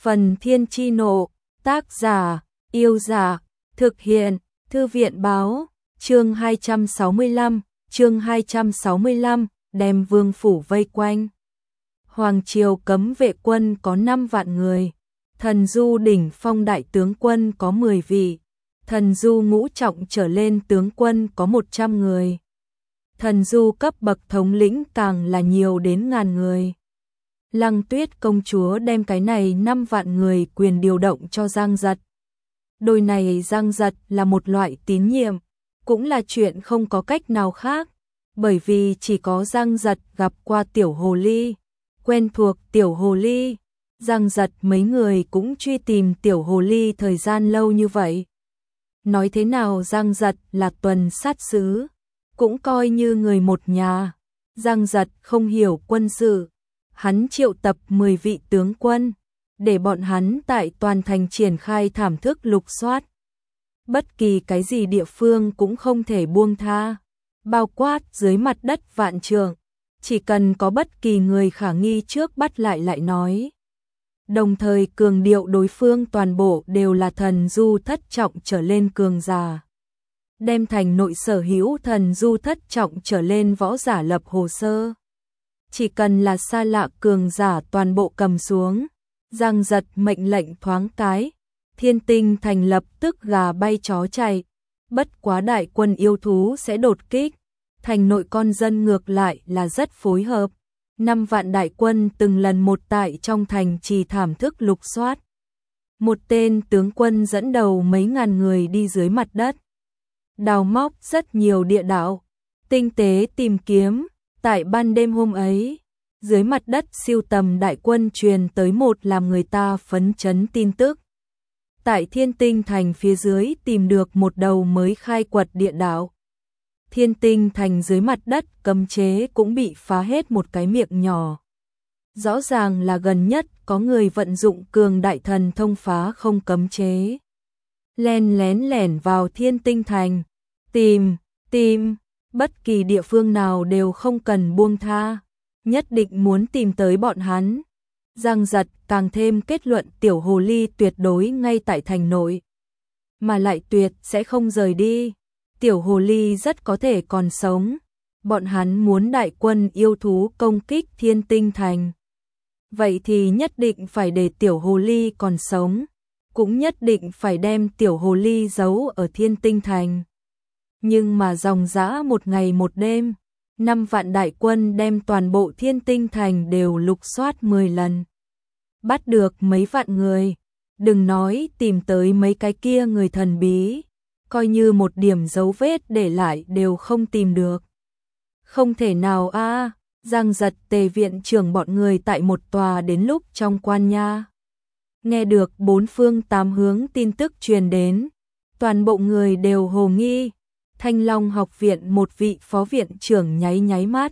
Phần Thiên Chi Nộ, tác giả, Yêu Giả, thực hiện, Thư viện Báo, chương 265, đem vương phủ vây quanh. Hoàng triều cấm vệ quân có 5 vạn người, thần du đỉnh phong đại tướng quân có 10 vị, thần du ngũ trọng trở lên tướng quân có 100 người. Thần du cấp bậc thống lĩnh càng là nhiều đến ngàn người. Lăng Tuyết công chúa đem cái này 5 vạn người quyền điều động cho Giang Giật. Đôi này Giang Giật là một loại tín nhiệm, cũng là chuyện không có cách nào khác, bởi vì chỉ có Giang Giật gặp qua tiểu hồ ly, quen thuộc tiểu hồ ly. Giang Giật mấy người cũng truy tìm tiểu hồ ly thời gian lâu như vậy. Nói thế nào Giang Giật là tuần sát sứ, cũng coi như người một nhà. Giang Giật không hiểu quân sự, hắn triệu tập 10 vị tướng quân, để bọn hắn tại toàn thành triển khai thảm thức lục soát. Bất kỳ cái gì địa phương cũng không thể buông tha, bao quát dưới mặt đất vạn trượng, chỉ cần có bất kỳ người khả nghi trước bắt lại nói. Đồng thời cường điệu đối phương toàn bộ đều là thần du thất trọng trở lên cường giả. Đem thành nội sở hữu thần du thất trọng trở lên võ giả lập hồ sơ. Chỉ cần là xa lạ cường giả toàn bộ cầm xuống. Giang Giật mệnh lệnh thoáng cái, Thiên Tinh thành lập tức gà bay chó chạy. Bất quá đại quân yêu thú sẽ đột kích, thành nội con dân ngược lại là rất phối hợp. 5 vạn đại quân từng lần một tại trong thành trì thảm thức lục soát. Một tên tướng quân dẫn đầu mấy ngàn người đi dưới mặt đất, đào móc rất nhiều địa đạo, tinh tế tìm kiếm. Tại ban đêm hôm ấy, dưới mặt đất siêu tầm đại quân truyền tới một làm người ta phấn chấn tin tức. Tại Thiên Tinh thành phía dưới tìm được một đầu mới khai quật địa đạo. Thiên Tinh thành dưới mặt đất cấm chế cũng bị phá hết một cái miệng nhỏ. Rõ ràng là gần nhất có người vận dụng cường đại thần thông phá không cấm chế. Lén lẻn vào Thiên Tinh thành, tìm, bất kỳ địa phương nào đều không cần buông tha, nhất định muốn tìm tới bọn hắn. Giang Giật càng thêm kết luận tiểu hồ ly tuyệt đối ngay tại thành nội, mà lại tuyệt sẽ không rời đi. Tiểu hồ ly rất có thể còn sống. Bọn hắn muốn đại quân yêu thú công kích Thiên Tinh thành, vậy thì nhất định phải để tiểu hồ ly còn sống, cũng nhất định phải đem tiểu hồ ly giấu ở Thiên Tinh thành. Nhưng mà dòng dã một ngày một đêm, 5 vạn đại quân đem toàn bộ Thiên Tinh thành đều lục soát 10 lần. Bắt được mấy vạn người, đừng nói tìm tới mấy cái kia người thần bí, coi như một điểm dấu vết để lại đều không tìm được. Không thể nào a. Giang Giật Tề viện trưởng bọn người tại một tòa đến lúc trong quan nha. Nghe được 4 phương 8 hướng tin tức truyền đến, toàn bộ người đều hồ nghi. Thanh Long học viện một vị phó viện trưởng nháy mắt.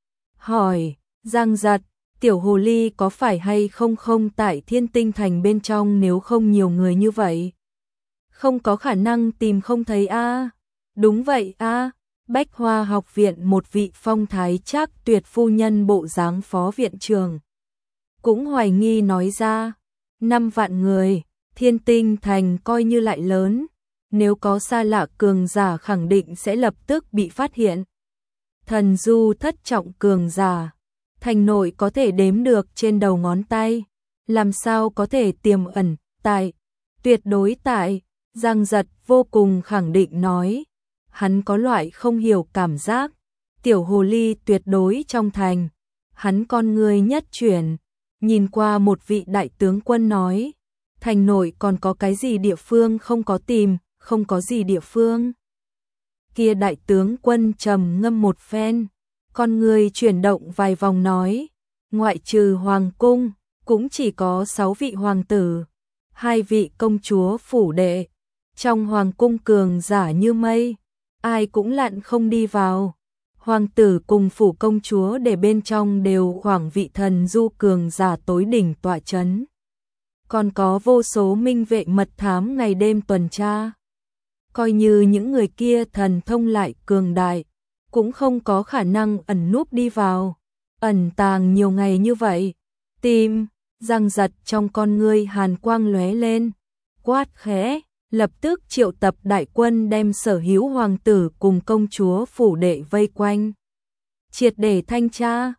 Hỏi, Giang Giật, tiểu hồ ly có phải hay không tại Thiên Tinh thành bên trong, nếu không nhiều người như vậy? Không có khả năng tìm không thấy a. Đúng vậy a. Bách Hoa học viện một vị phong thái trác tuyệt phu nhân bộ dáng phó viện trưởng cũng hoài nghi nói ra. 5 vạn người, Thiên Tinh thành coi như lại lớn, nếu có xa lạ cường giả khẳng định sẽ lập tức bị phát hiện. Thần du thất trọng cường giả, thành nội có thể đếm được trên đầu ngón tay, làm sao có thể tiềm ẩn tại, tuyệt đối tại. Giang Giật vô cùng khẳng định nói, hắn có loại không hiểu cảm giác, tiểu hồ ly tuyệt đối trong thành. Hắn con người nhất chuyển, nhìn qua một vị đại tướng quân nói, thành nội còn có cái gì địa phương không có tìm? Không có gì địa phương. Kia đại tướng quân trầm ngâm một phen, con người chuyển động vài vòng nói, ngoại trừ hoàng cung, cũng chỉ có 6 vị hoàng tử, 2 vị công chúa phủ đệ. Trong hoàng cung cường giả như mây, ai cũng lặn không đi vào. Hoàng tử cùng phủ công chúa để bên trong đều khoảng vị thần du cường giả tối đỉnh tọa chấn. Còn có vô số minh vệ mật thám ngày đêm tuần tra. Coi như những người kia thần thông lại cường đại, cũng không có khả năng ẩn núp đi vào, ẩn tàng nhiều ngày như vậy. Giang Giật trong con ngươi hàn quang lóe lên, quát khẽ, lập tức triệu tập đại quân đem sở hữu hoàng tử cùng công chúa phủ đệ vây quanh. Triệt để thanh tra,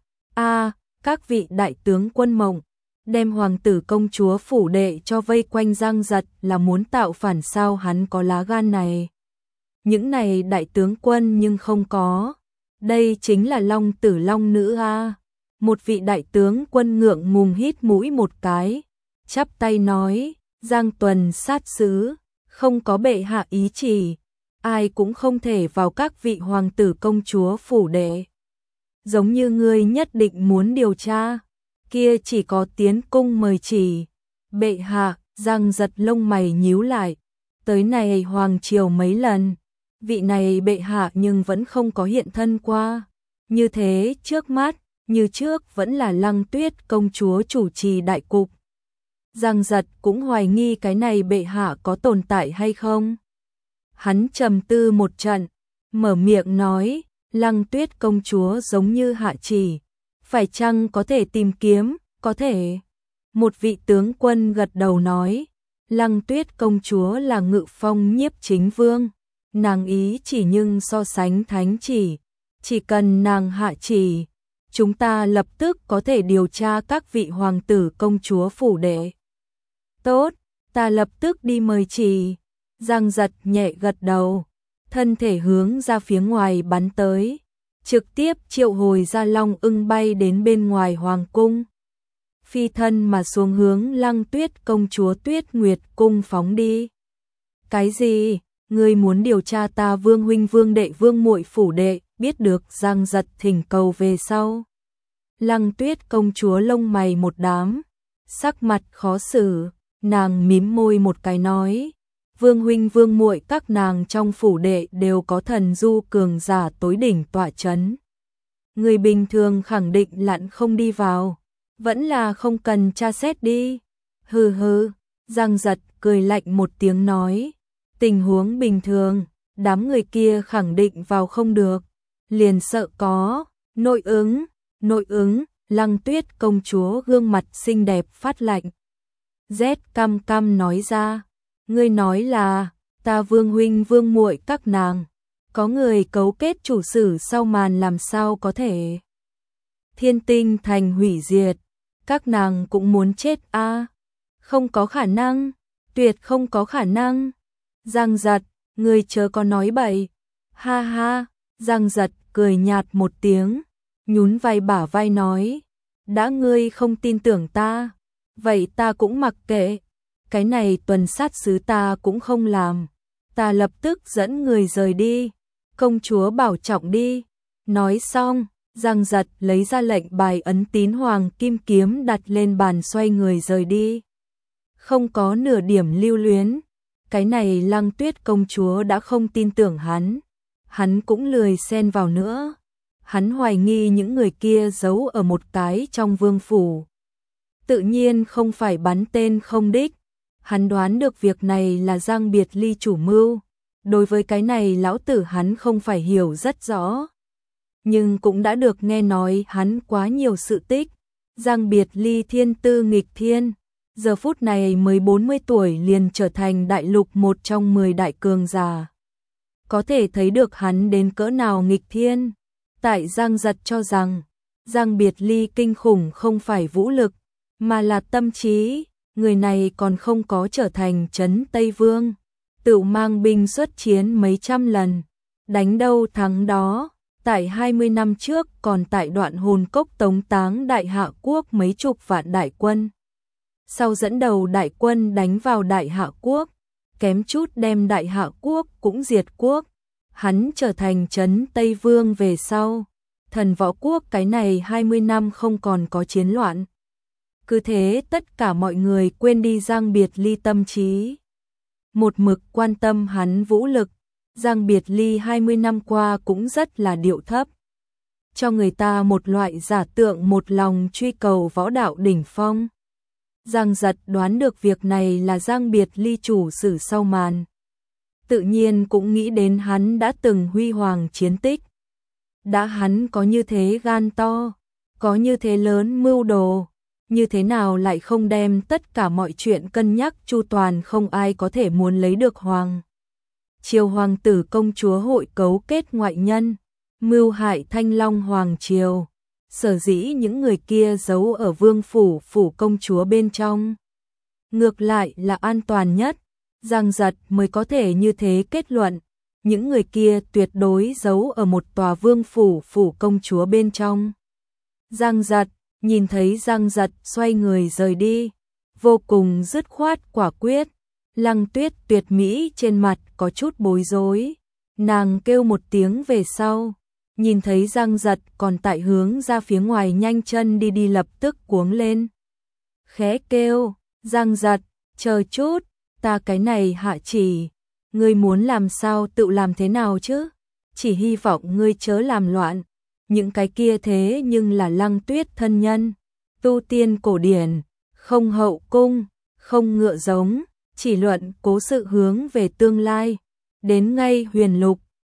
các vị đại tướng quân mộng, đem hoàng tử công chúa phủ đệ cho vây quanh Giang Giật là muốn tạo phản sao, hắn có lá gan này. Những này đại tướng quân nhưng không có. Đây chính là long tử long nữ a. Một vị đại tướng quân ngượng ngùng hít mũi một cái, chắp tay nói, Giang Tuần sát sứ, không có bệ hạ ý chỉ, ai cũng không thể vào các vị hoàng tử công chúa phủ đệ. Giống như ngươi nhất định muốn điều tra, kia chỉ có tiến cung mời chỉ. Bệ hạ, Giang Giật lông mày nhíu lại, tới này hoàng triều mấy lần, vị này bệ hạ nhưng vẫn không có hiện thân qua. Như thế trước mắt, như trước vẫn là Lăng Tuyết công chúa chủ trì đại cục. Giang Giật cũng hoài nghi cái này bệ hạ có tồn tại hay không. Hắn trầm tư một trận, mở miệng nói, Lăng Tuyết công chúa giống như hạ chỉ, phải chăng có thể tìm kiếm, có thể. Một vị tướng quân gật đầu nói, Lăng Tuyết công chúa là Ngự Phong Nhiếp Chính Vương, nàng ý chỉ nhưng so sánh thánh chỉ cần nàng hạ chỉ, chúng ta lập tức có thể điều tra các vị hoàng tử công chúa phủ đệ. Tốt, ta lập tức đi mời chỉ. Giang Giật nhẹ gật đầu, thân thể hướng ra phía ngoài bắn tới, trực tiếp triệu hồi ra long ưng bay đến bên ngoài hoàng cung. Phi thân mà xuống hướng Lăng Tuyết công chúa Tuyết Nguyệt cung phóng đi. Cái gì? Ngươi muốn điều tra ta vương huynh vương đệ vương muội phủ đệ? Biết được Giang Giật thỉnh cầu về sau, Lăng Tuyết công chúa lông mày một đám, sắc mặt khó xử, nàng mím môi một cái nói, vương huynh vương muội các nàng trong phủ đệ đều có thần du cường giả tối đỉnh tọa chấn. Người bình thường khẳng định lặn không đi vào, vẫn là không cần tra xét đi. Hừ hừ, Giang Giật cười lạnh một tiếng nói, tình huống bình thường, đám người kia khẳng định vào không được, liền sợ có nội ứng. Lăng Tuyết công chúa gương mặt xinh đẹp phát lạnh, rét căm căm nói ra, ngươi nói là ta vương huynh vương muội các nàng có người cấu kết chủ sử sau màn, làm sao có thể? Thiên Tinh thành hủy diệt, các nàng cũng muốn chết a? Không có khả năng, tuyệt không có khả năng. Giang Giật, ngươi chớ có nói bậy. Ha ha, Giang Giật cười nhạt một tiếng, nhún vai bả vai nói, đã ngươi không tin tưởng ta, vậy ta cũng mặc kệ, cái này tuần sát sứ ta cũng không làm, ta lập tức dẫn người rời đi, công chúa bảo trọng đi. Nói xong, Giang Giật lấy ra lệnh bài ấn tín hoàng kim kiếm đặt lên bàn xoay người rời đi. Không có nửa điểm lưu luyến, cái này Lăng Tuyết công chúa đã không tin tưởng hắn cũng lười xen vào nữa. Hắn hoài nghi những người kia giấu ở một cái trong vương phủ, tự nhiên không phải bắn tên không đích. Hắn đoán được việc này là Giang Biệt Ly chủ mưu, đối với cái này lão tử hắn không phải hiểu rất rõ, nhưng cũng đã được nghe nói hắn quá nhiều sự tích. Giang Biệt Ly thiên tư nghịch thiên, giờ phút này mới 40 tuổi liền trở thành đại lục một trong 10 đại cường giả, có thể thấy được hắn đến cỡ nào nghịch thiên. Tại Giang Giật cho rằng, Giang Biệt Ly kinh khủng không phải vũ lực, mà là tâm trí, người này còn không có trở thành trấn Tây Vương, tự mang binh xuất chiến mấy trăm lần, đánh đâu thắng đó, tại 20 năm trước còn tại Đoạn Hồn Cốc tống táng Đại Hạ Quốc mấy chục vạn đại quân. Sau dẫn đầu đại quân đánh vào Đại Hạ Quốc, kém chút đem Đại Hạ Quốc cũng diệt quốc. Hắn trở thành trấn Tây Vương về sau, thần võ quốc cái này 20 năm không còn có chiến loạn. Cứ thế tất cả mọi người quên đi Giang Biệt Ly tâm trí. Một mực quan tâm hắn vũ lực, Giang Biệt Ly 20 năm qua cũng rất là điệu thấp, cho người ta một loại giả tượng một lòng truy cầu võ đạo đỉnh phong. Giang Giật đoán được việc này là Giang Biệt Ly chủ sử sau màn, tự nhiên cũng nghĩ đến hắn đã từng huy hoàng chiến tích. Đã hắn có như thế gan to, có như thế lớn mưu đồ, như thế nào lại không đem tất cả mọi chuyện cân nhắc chu toàn, không ai có thể muốn lấy được Hoàng Triều hoàng tử công chúa hội cấu kết ngoại nhân, mưu hại Thanh Long Hoàng Triều. Sở dĩ những người kia giấu ở vương phủ phủ công chúa bên trong, ngược lại là an toàn nhất, Giang Giật mới có thể như thế kết luận. Những người kia tuyệt đối giấu ở một tòa vương phủ phủ công chúa bên trong. Giang Giật nhìn thấy Giang Giật xoay người rời đi, vô cùng dứt khoát quả quyết. Lăng Tuyết tuyệt mỹ trên mặt có chút bối rối, nàng kêu một tiếng về sau, nhìn thấy Giang Giật còn tại hướng ra phía ngoài nhanh chân đi lập tức cuống lên. Khẽ kêu, Giang Giật, chờ chút, ta cái này hạ chỉ, ngươi muốn làm sao tự làm thế nào chứ, chỉ hy vọng ngươi chớ làm loạn, những cái kia thế nhưng là Lăng Tuyết thân nhân, tu tiên cổ điển, không hậu cung, không ngựa giống, chỉ luận cố sự hướng về tương lai, đến ngay huyền lục,